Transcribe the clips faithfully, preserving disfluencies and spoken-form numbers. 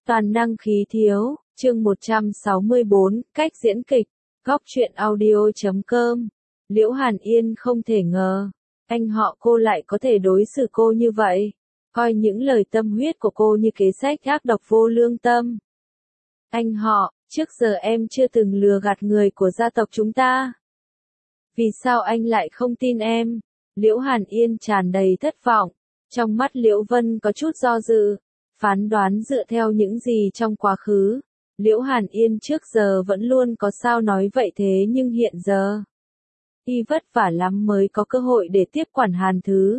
Toàn năng khí thiếu, chương một trăm sáu mươi bốn, cách diễn kịch, góc truyện audio chấm com. Liễu Hàn Yên không thể ngờ, anh họ cô lại có thể đối xử cô như vậy, coi những lời tâm huyết của cô như kế sách ác độc vô lương tâm. Anh họ, trước giờ em chưa từng lừa gạt người của gia tộc chúng ta. Vì sao anh lại không tin em? Liễu Hàn Yên tràn đầy thất vọng, trong mắt Liễu Vân có chút do dự. Phán đoán dựa theo những gì trong quá khứ, Liễu Hàn Yên trước giờ vẫn luôn có sao nói vậy thế nhưng hiện giờ, y vất vả lắm mới có cơ hội để tiếp quản Hàn Thứ.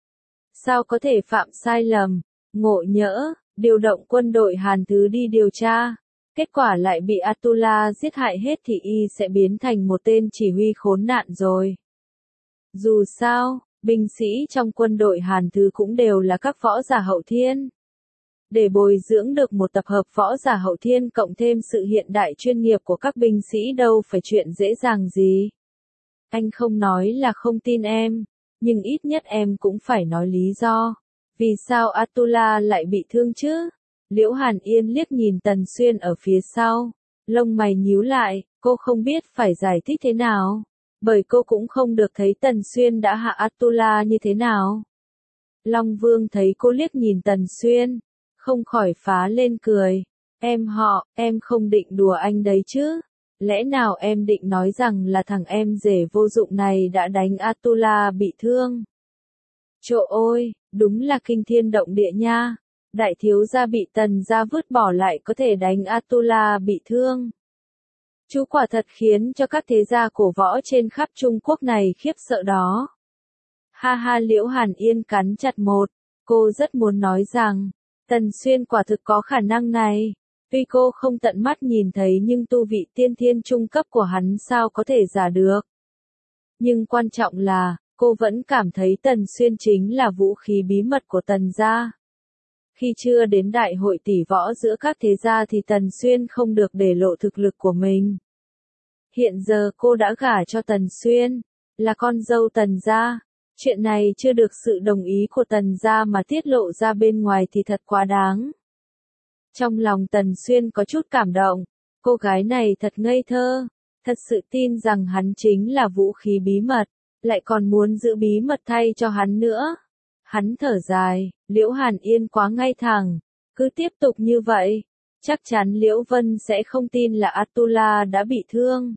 Sao có thể phạm sai lầm, ngộ nhỡ, điều động quân đội Hàn Thứ đi điều tra, kết quả lại bị Atula giết hại hết thì y sẽ biến thành một tên chỉ huy khốn nạn rồi. Dù sao, binh sĩ trong quân đội Hàn Thứ cũng đều là các võ giả hậu thiên. Để bồi dưỡng được một tập hợp võ giả hậu thiên cộng thêm sự hiện đại chuyên nghiệp của các binh sĩ đâu phải chuyện dễ dàng gì. Anh không nói là không tin em, nhưng ít nhất em cũng phải nói lý do. Vì sao Atula lại bị thương chứ? Liễu Hàn Yên liếc nhìn Tần Xuyên ở phía sau, lông mày nhíu lại, cô không biết phải giải thích thế nào, bởi cô cũng không được thấy Tần Xuyên đã hạ Atula như thế nào. Long Vương thấy cô liếc nhìn Tần Xuyên, không khỏi phá lên cười. Em họ, em không định đùa anh đấy chứ? Lẽ nào em định nói rằng là thằng em rể vô dụng này đã đánh Atula bị thương? Trời ơi, đúng là kinh thiên động địa nha. Đại thiếu gia bị Tần gia vứt bỏ lại có thể đánh Atula bị thương. Chú quả thật khiến cho các thế gia cổ võ trên khắp Trung Quốc này khiếp sợ đó. Ha ha, Liễu Hàn Yên cắn chặt một, cô rất muốn nói rằng Tần Xuyên quả thực có khả năng này, tuy cô không tận mắt nhìn thấy nhưng tu vị tiên thiên trung cấp của hắn sao có thể giả được. Nhưng quan trọng là, cô vẫn cảm thấy Tần Xuyên chính là vũ khí bí mật của Tần gia. Khi chưa đến đại hội tỷ võ giữa các thế gia thì Tần Xuyên không được để lộ thực lực của mình. Hiện giờ cô đã gả cho Tần Xuyên, là con dâu Tần gia. Chuyện này chưa được sự đồng ý của Tần gia mà tiết lộ ra bên ngoài thì thật quá đáng. Trong lòng Tần Xuyên có chút cảm động, cô gái này thật ngây thơ, thật sự tin rằng hắn chính là vũ khí bí mật, lại còn muốn giữ bí mật thay cho hắn nữa. Hắn thở dài, Liễu Hàn Yên quá ngay thẳng, cứ tiếp tục như vậy, chắc chắn Liễu Vân sẽ không tin là Atula đã bị thương.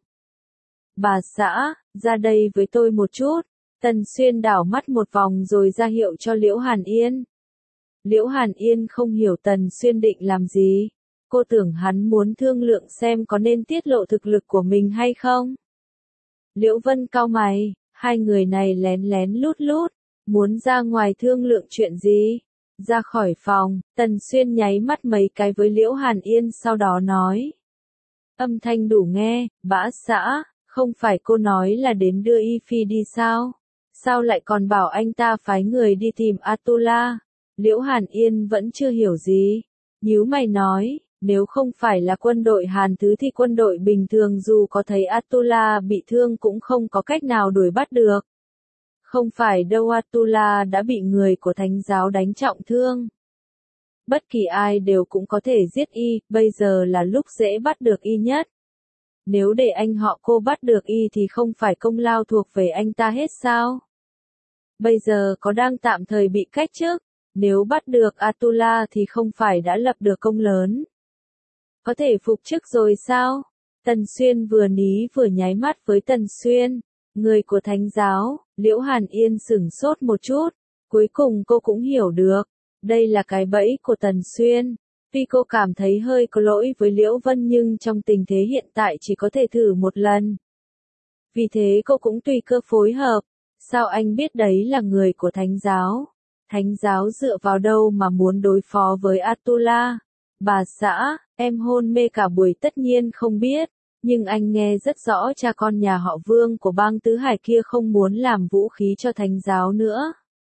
Bà xã, ra đây với tôi một chút. Tần Xuyên đảo mắt một vòng rồi ra hiệu cho Liễu Hàn Yên. Liễu Hàn Yên không hiểu Tần Xuyên định làm gì. Cô tưởng hắn muốn thương lượng xem có nên tiết lộ thực lực của mình hay không. Liễu Vân cau mày, hai người này lén lén lút lút, muốn ra ngoài thương lượng chuyện gì? Ra khỏi phòng, Tần Xuyên nháy mắt mấy cái với Liễu Hàn Yên sau đó nói. Âm thanh đủ nghe, bã xã, không phải cô nói là đến đưa Y Phi đi sao? Sao lại còn bảo anh ta phái người đi tìm Atula? Liễu Hàn Yên vẫn chưa hiểu gì. Nhíu mày nói, nếu không phải là quân đội Hàn Thứ thì quân đội bình thường dù có thấy Atula bị thương cũng không có cách nào đuổi bắt được. Không phải đâu, Atula đã bị người của thánh giáo đánh trọng thương. Bất kỳ ai đều cũng có thể giết y, bây giờ là lúc dễ bắt được y nhất. Nếu để anh họ cô bắt được y thì không phải công lao thuộc về anh ta hết sao? Bây giờ có đang tạm thời bị cách chức, nếu bắt được Atula thì không phải đã lập được công lớn. Có thể phục chức rồi sao? Tần Xuyên vừa ní vừa nháy mắt với Tần Xuyên, người của thánh giáo. Liễu Hàn Yên sửng sốt một chút, cuối cùng cô cũng hiểu được, đây là cái bẫy của Tần Xuyên. Tuy cô cảm thấy hơi có lỗi với Liễu Vân nhưng trong tình thế hiện tại chỉ có thể thử một lần. Vì thế cô cũng tùy cơ phối hợp. Sao anh biết đấy là người của thánh giáo? Thánh giáo dựa vào đâu mà muốn đối phó với Atula? Bà xã, em hôn mê cả buổi tất nhiên không biết, nhưng anh nghe rất rõ cha con nhà họ Vương của bang Tứ Hải kia không muốn làm vũ khí cho thánh giáo nữa.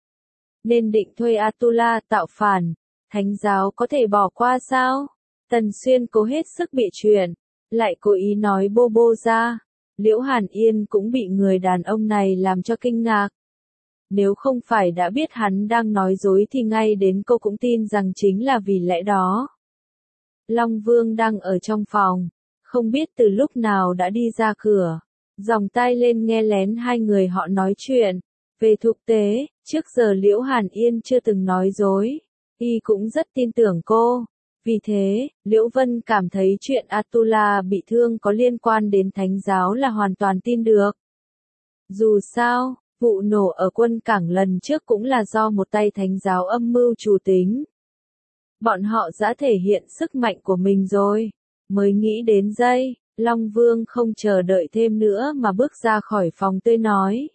Nên định thuê Atula tạo phản, thánh giáo có thể bỏ qua sao? Tần Xuyên cố hết sức bịa chuyện, lại cố ý nói bô bô ra. Liễu Hàn Yên cũng bị người đàn ông này làm cho kinh ngạc. Nếu không phải đã biết hắn đang nói dối thì ngay đến cô cũng tin rằng chính là vì lẽ đó. Long Vương đang ở trong phòng, không biết từ lúc nào đã đi ra cửa, dòng tai lên nghe lén hai người họ nói chuyện. Về thực tế, trước giờ Liễu Hàn Yên chưa từng nói dối, y cũng rất tin tưởng cô. Vì thế, Liễu Vân cảm thấy chuyện Atula bị thương có liên quan đến Thánh giáo là hoàn toàn tin được. Dù sao, vụ nổ ở quân cảng lần trước cũng là do một tay Thánh giáo âm mưu chủ tính. Bọn họ đã thể hiện sức mạnh của mình rồi. Mới nghĩ đến giây, Long Vương không chờ đợi thêm nữa mà bước ra khỏi phòng tươi nói.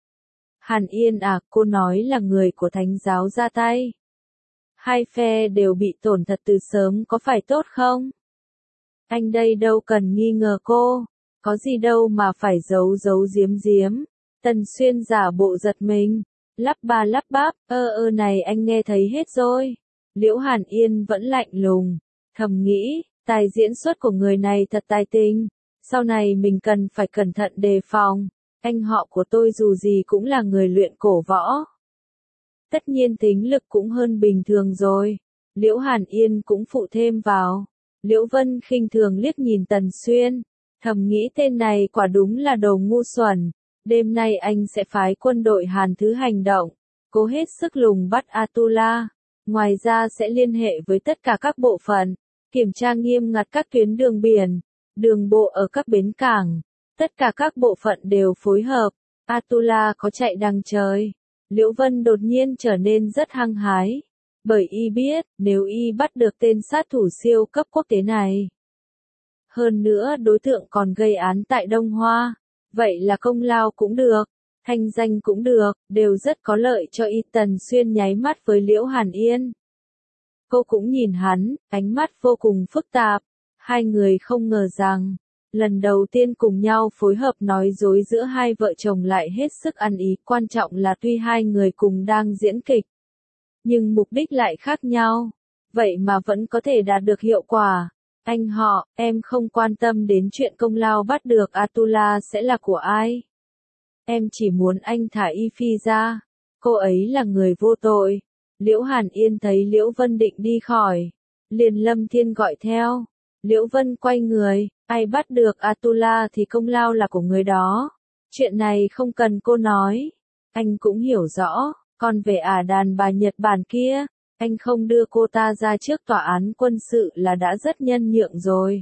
Hàn Yên à, cô nói là người của Thánh giáo ra tay. Hai phe đều bị tổn thật từ sớm có phải tốt không? Anh đây đâu cần nghi ngờ cô, có gì đâu mà phải giấu giấu giếm giếm. Tần Xuyên giả bộ giật mình, lắp ba lắp bắp, ơ ơ này anh nghe thấy hết rồi. Liễu Hàn Yên vẫn lạnh lùng, thầm nghĩ, tài diễn xuất của người này thật tài tình, sau này mình cần phải cẩn thận đề phòng, anh họ của tôi dù gì cũng là người luyện cổ võ. Tất nhiên tính lực cũng hơn bình thường rồi. Liễu Hàn Yên cũng phụ thêm vào. Liễu Vân khinh thường liếc nhìn Tần Xuyên, thầm nghĩ tên này quả đúng là đồ ngu xuẩn. Đêm nay anh sẽ phái quân đội Hàn Thứ hành động, cố hết sức lùng bắt Atula. Ngoài ra sẽ liên hệ với tất cả các bộ phận, kiểm tra nghiêm ngặt các tuyến đường biển, đường bộ ở các bến cảng. Tất cả các bộ phận đều phối hợp. Atula có chạy đằng trời. Liễu Vân đột nhiên trở nên rất hăng hái, bởi y biết, nếu y bắt được tên sát thủ siêu cấp quốc tế này, hơn nữa đối tượng còn gây án tại Đông Hoa, vậy là công lao cũng được, thanh danh cũng được, đều rất có lợi cho y. Tần Xuyên nháy mắt với Liễu Hàn Yên. Cô cũng nhìn hắn, ánh mắt vô cùng phức tạp, hai người không ngờ rằng, lần đầu tiên cùng nhau phối hợp nói dối giữa hai vợ chồng lại hết sức ăn ý. Quan trọng là tuy hai người cùng đang diễn kịch, nhưng mục đích lại khác nhau, vậy mà vẫn có thể đạt được hiệu quả. Anh họ, em không quan tâm đến chuyện công lao bắt được Atula sẽ là của ai. Em chỉ muốn anh thả Y Phi ra, cô ấy là người vô tội. Liễu Hàn Yên thấy Liễu Vân định đi khỏi, liền Lâm Thiên gọi theo. Liễu Vân quay người, ai bắt được Atula thì công lao là của người đó. Chuyện này không cần cô nói, anh cũng hiểu rõ. Còn về ả đàn bà Nhật Bản kia, anh không đưa cô ta ra trước tòa án quân sự là đã rất nhân nhượng rồi.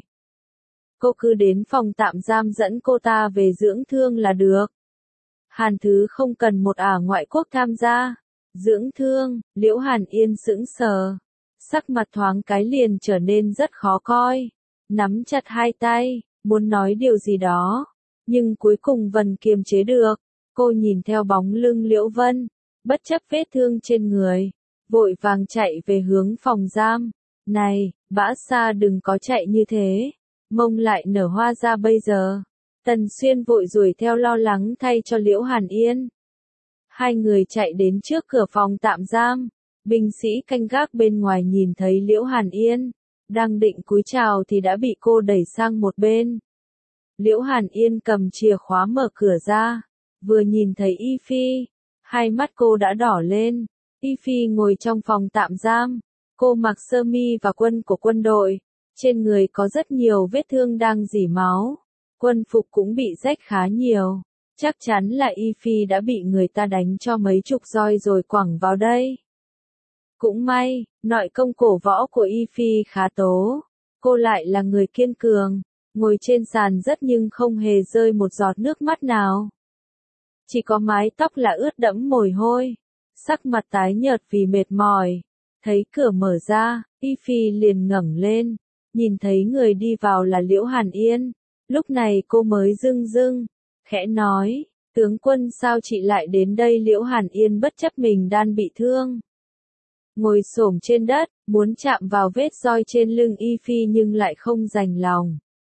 Cô cứ đến phòng tạm giam dẫn cô ta về dưỡng thương là được. Hàn Thứ không cần một ả ngoại quốc tham gia. Dưỡng thương, Liễu Hàn Yên sững sờ. Sắc mặt thoáng cái liền trở nên rất khó coi. Nắm chặt hai tay, muốn nói điều gì đó. Nhưng cuối cùng vẫn kiềm chế được. Cô nhìn theo bóng lưng Liễu Vân, bất chấp vết thương trên người, vội vàng chạy về hướng phòng giam. Này, Bã Sa đừng có chạy như thế, mông lại nở hoa ra bây giờ. Tần Xuyên vội đuổi theo lo lắng thay cho Liễu Hàn Yên. Hai người chạy đến trước cửa phòng tạm giam, binh sĩ canh gác bên ngoài nhìn thấy Liễu Hàn Yên, đang định cúi chào thì đã bị cô đẩy sang một bên. Liễu Hàn Yên cầm chìa khóa mở cửa ra, vừa nhìn thấy Y Phi, hai mắt cô đã đỏ lên. Y Phi ngồi trong phòng tạm giam, cô mặc sơ mi và quân của quân đội, trên người có rất nhiều vết thương đang rỉ máu, quân phục cũng bị rách khá nhiều, chắc chắn là Y Phi đã bị người ta đánh cho mấy chục roi rồi quẳng vào đây. Cũng may, nội công cổ võ của Y Phi khá tố, cô lại là người kiên cường, ngồi trên sàn rất nhưng không hề rơi một giọt nước mắt nào. Chỉ có mái tóc là ướt đẫm mồ hôi, sắc mặt tái nhợt vì mệt mỏi. Thấy cửa mở ra, Y Phi liền ngẩng lên, nhìn thấy người đi vào là Liễu Hàn Yên. Lúc này cô mới dưng dưng, khẽ nói, tướng quân sao chị lại đến đây? Liễu Hàn Yên bất chấp mình đang bị thương, ngồi xổm trên đất, muốn chạm vào vết roi trên lưng Y Phi nhưng lại không đành lòng.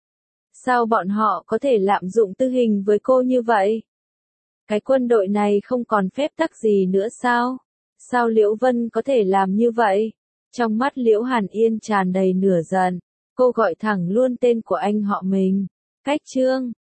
Sao bọn họ có thể lạm dụng tư hình với cô như vậy? Cái quân đội này không còn phép tắc gì nữa sao? Sao Liễu Vân có thể làm như vậy? Trong mắt Liễu Hàn Yên tràn đầy nửa giận, cô gọi thẳng luôn tên của anh họ mình. Cách Trương,